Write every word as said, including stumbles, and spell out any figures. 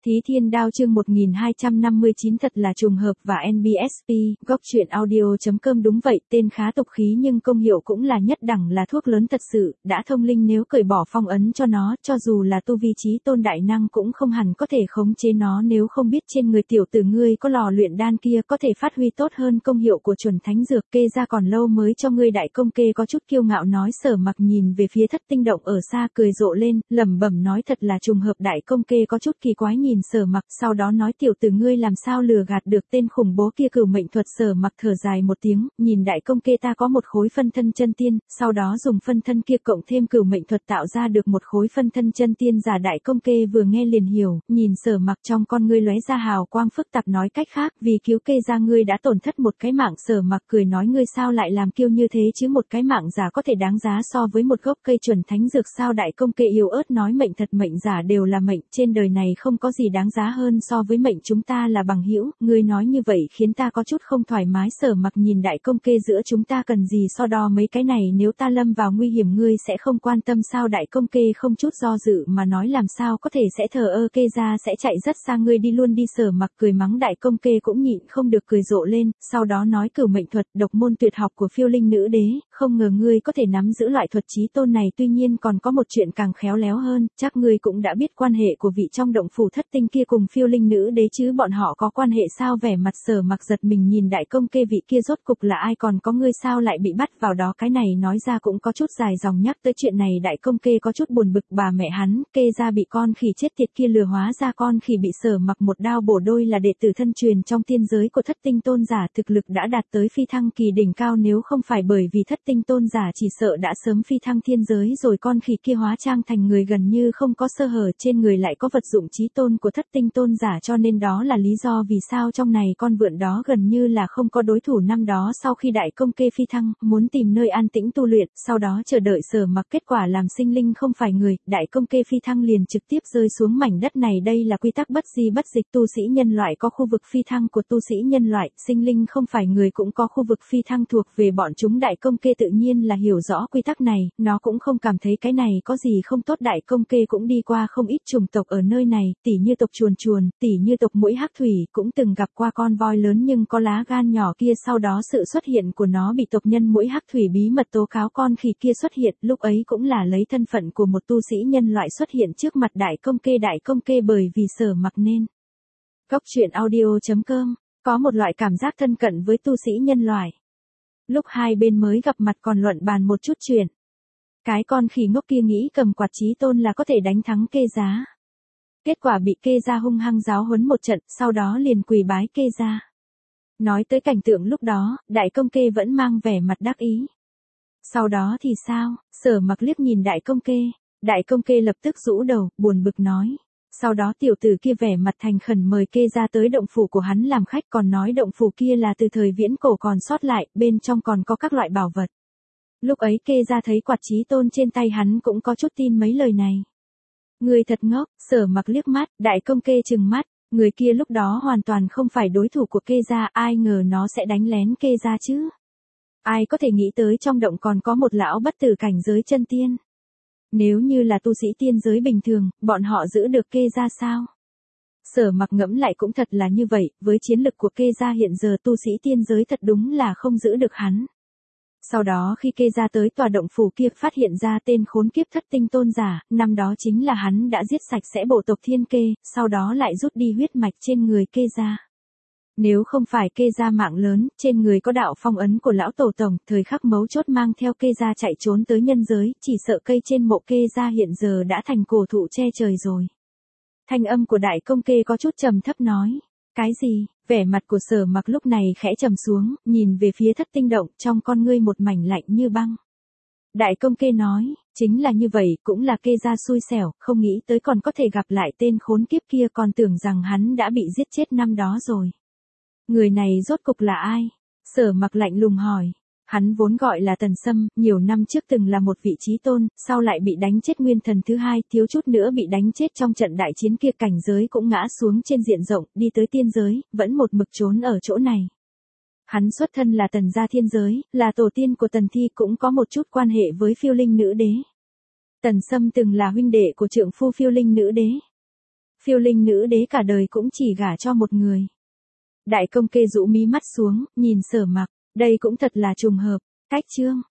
Thí Thiên Đao chương một nghìn hai trăm năm mươi chín thật là trùng hợp và en bê ét pê, góc truyện audio chấm com đúng vậy, tên khá tục khí nhưng công hiệu cũng là nhất đẳng là thuốc lớn thật sự, đã thông linh nếu cởi bỏ phong ấn cho nó, cho dù là tu vi trí tôn đại năng cũng không hẳn có thể khống chế nó nếu không biết trên người tiểu tử ngươi có lò luyện đan kia có thể phát huy tốt hơn công hiệu của chuẩn thánh dược, kê ra còn lâu mới cho ngươi. Đại công kê có chút kiêu ngạo nói. Sở Mặc nhìn về phía Thất Tinh Động ở xa cười rộ lên, lẩm bẩm nói thật là trùng hợp. Đại công kê có chút kỳ quái nhìn Sở Mặc, sau đó nói tiểu tử ngươi làm sao lừa gạt được tên khủng bố kia cửu mệnh thuật. Sở Mặc thở dài một tiếng, nhìn đại công kê ta có một khối phân thân chân tiên, sau đó dùng phân thân kia cộng thêm cửu mệnh thuật tạo ra được một khối phân thân chân tiên giả. Đại công kê vừa nghe liền hiểu, nhìn Sở Mặc trong con ngươi lóe ra hào quang phức tạp nói cách khác, vì cứu kê ra ngươi đã tổn thất một cái mạng. Sở Mặc cười nói ngươi sao lại làm kiêu như thế chứ, một cái mạng giả có thể đáng giá so với một gốc cây chuẩn thánh dược sao? Đại công kê yếu ớt nói mệnh thật mệnh giả đều là mệnh, trên đời này không có gì đáng giá hơn so với mệnh, chúng ta là bằng hữu, ngươi nói như vậy khiến ta có chút không thoải mái. Sở Mặc nhìn đại công kê giữa chúng ta cần gì so đo mấy cái này, nếu ta lâm vào nguy hiểm ngươi sẽ không quan tâm sao? Đại công kê không chút do dự mà nói làm sao có thể sẽ thờ ơ, kê ra sẽ chạy rất xa, ngươi đi luôn đi. Sở Mặc cười mắng, đại công kê cũng nhịn không được cười rộ lên, sau đó nói cửu mệnh thuật, độc môn tuyệt học của Phiêu Linh Nữ Đế, không ngờ ngươi có thể nắm giữ loại thuật chí tôn này, tuy nhiên còn có một chuyện càng khéo léo hơn, chắc ngươi cũng đã biết quan hệ của vị trong động phủ thất tinh kia cùng Phiêu Linh Nữ Đế chứ, bọn họ có quan hệ sao? Vẻ mặt Sở Mặc giật mình nhìn đại công kê, vị kia rốt cục là ai, còn có ngươi sao lại bị bắt vào đó? Cái này nói ra cũng có chút dài dòng, nhắc tới chuyện này đại công kê có chút buồn bực, bà mẹ hắn, kê ra bị con khỉ chết tiệt kia lừa, hóa ra con khỉ bị Sở Mặc một đao bổ đôi là đệ tử thân truyền trong tiên giới của thất tinh tôn giả, thực lực đã đạt tới phi thăng kỳ đỉnh cao, nếu không phải bởi vì thất tinh tôn giả chỉ sợ đã sớm phi thăng thiên giới rồi. Con khỉ kia hóa trang thành người gần như không có sơ hở, trên người lại có vật dụng chí tôn của thất tinh tôn giả, cho nên đó là lý do vì sao trong này con vượn đó gần như là không có đối thủ. Năm đó sau khi đại công kê phi thăng, muốn tìm nơi an tĩnh tu luyện, sau đó chờ đợi Sở Mặc, kết quả làm sinh linh không phải người, đại công kê phi thăng liền trực tiếp rơi xuống mảnh đất này. Đây là quy tắc bất di bất dịch, tu sĩ nhân loại có khu vực phi thăng của tu sĩ nhân loại, sinh linh không phải người cũng có khu vực phi thăng thuộc về bọn chúng. Đại công kê tự nhiên là hiểu rõ quy tắc này, nó cũng không cảm thấy cái này có gì không tốt. Đại công kê cũng đi qua không ít chủng tộc ở nơi này, tỉ như tộc chuồn chuồn, tỉ như tộc muỗi hắc thủy, cũng từng gặp qua con voi lớn nhưng có lá gan nhỏ kia. Sau đó sự xuất hiện của nó bị tộc nhân muỗi hắc thủy bí mật tố cáo, con khỉ kia xuất hiện, lúc ấy cũng là lấy thân phận của một tu sĩ nhân loại xuất hiện trước mặt đại công kê. Đại công kê bởi vì Sở Mặc nên góc truyện audio chấm com có một loại cảm giác thân cận với tu sĩ nhân loại. Lúc hai bên mới gặp mặt còn luận bàn một chút chuyện, cái con khỉ ngốc kia nghĩ cầm quạt chí tôn là có thể đánh thắng kê giá. Kết quả bị kê gia hung hăng giáo huấn một trận, sau đó liền quỳ bái kê gia. Nói tới cảnh tượng lúc đó, đại công kê vẫn mang vẻ mặt đắc ý. Sau đó thì sao? Sở Mặc liếc nhìn đại công kê, đại công kê lập tức rũ đầu, buồn bực nói. Sau đó tiểu tử kia vẻ mặt thành khẩn mời kê ra tới động phủ của hắn làm khách, còn nói động phủ kia là từ thời viễn cổ còn sót lại, bên trong còn có các loại bảo vật. Lúc ấy kê ra thấy quạt chí tôn trên tay hắn cũng có chút tin mấy lời này. Người thật ngốc. Sở Mặc liếc mắt, đại công kê trừng mắt, người kia lúc đó hoàn toàn không phải đối thủ của kê ra, ai ngờ nó sẽ đánh lén kê ra chứ. Ai có thể nghĩ tới trong động còn có một lão bất tử cảnh giới chân tiên. Nếu như là tu sĩ tiên giới bình thường, bọn họ giữ được kê ra sao? Sở Mặc ngẫm lại cũng thật là như vậy, với chiến lực của kê ra hiện giờ tu sĩ tiên giới thật đúng là không giữ được hắn. Sau đó khi kê ra tới tòa động phủ kia phát hiện ra tên khốn kiếp thất tinh tôn giả, năm đó chính là hắn đã giết sạch sẽ bộ tộc thiên kê, sau đó lại rút đi huyết mạch trên người kê ra. Nếu không phải kê ra mạng lớn, trên người có đạo phong ấn của lão tổ tổng, thời khắc mấu chốt mang theo kê ra chạy trốn tới nhân giới, chỉ sợ cây trên mộ kê ra hiện giờ đã thành cổ thụ che trời rồi. Thanh âm của đại công kê có chút trầm thấp nói. Cái gì? Vẻ mặt của Sở Mặc lúc này khẽ trầm xuống, nhìn về phía thất tinh động, trong con ngươi một mảnh lạnh như băng. Đại công kê nói, chính là như vậy, cũng là kê ra xui xẻo, không nghĩ tới còn có thể gặp lại tên khốn kiếp kia, còn tưởng rằng hắn đã bị giết chết năm đó rồi. Người này rốt cục là ai? Sở Mặc lạnh lùng hỏi. Hắn vốn gọi là Tần Sâm, nhiều năm trước từng là một vị chí tôn, sau lại bị đánh chết nguyên thần thứ hai, thiếu chút nữa bị đánh chết trong trận đại chiến kia, cảnh giới cũng ngã xuống trên diện rộng, đi tới tiên giới, vẫn một mực trốn ở chỗ này. Hắn xuất thân là Tần gia thiên giới, là tổ tiên của Tần Thi, cũng có một chút quan hệ với Phiêu Linh Nữ Đế. Tần Sâm từng là huynh đệ của trượng phu Phiêu Linh Nữ Đế. Phiêu linh nữ đế cả đời cũng chỉ gả cho một người. Đại công kê rũ mí mắt xuống, nhìn Sở Mặc, đây cũng thật là trùng hợp. Cách chương